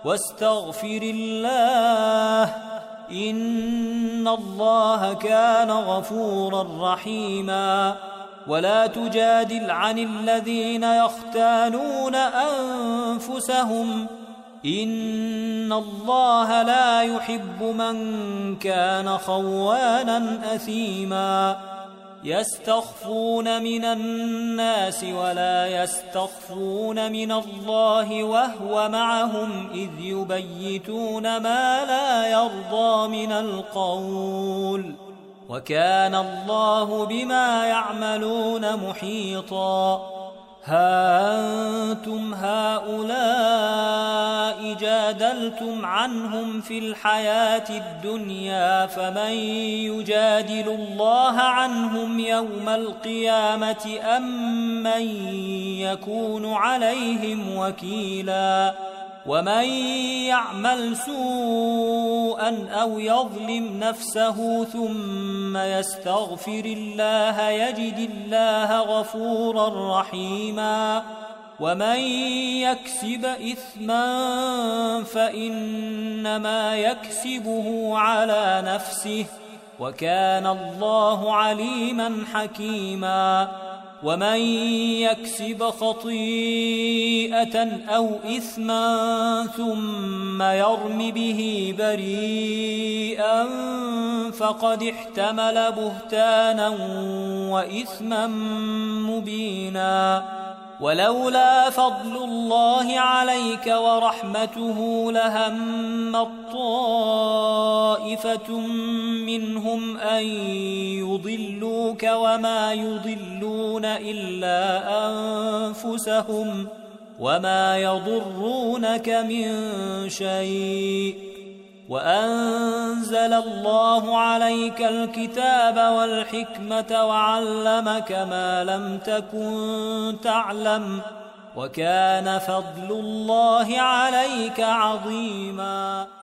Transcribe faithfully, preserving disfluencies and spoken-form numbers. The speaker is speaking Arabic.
واستغفر الله إن الله كان غفورا رحيما. ولا تجادل عن الذين يختانون أنفسهم إن الله لا يحب من كان خوانا أثيما. يستخفون من الناس ولا يستخفون من الله وهو معهم إذ يبيتون ما لا يرضى من القول وكان الله بما يعملون محيطا. ها أنتم هؤلاء جادلتم عنهم في الحياة الدنيا فمن يجادل الله عنهم يوم القيامة أم من يكون عليهم وكيلا. ومن يعمل سوءا أو يظلم نفسه ثم يستغفر الله يجد الله غفورا رحيما. ومن يكسب إثما فإنما يكسبه على نفسه وكان الله عليما حكيما. ومن يكسب خطيئة أو إثما ثم يرم به بريئا فقد احتمل بهتانا وإثما مبينا. ولولا فضل الله عليك ورحمته لهم طائفة منهم أن يضلوك وما يضلون إلا أنفسهم وما يضرونك من شيء. وأنزل الله عليك الكتاب والحكمة وعلمك ما لم تكن تعلم وكان فضل الله عليك عظيما.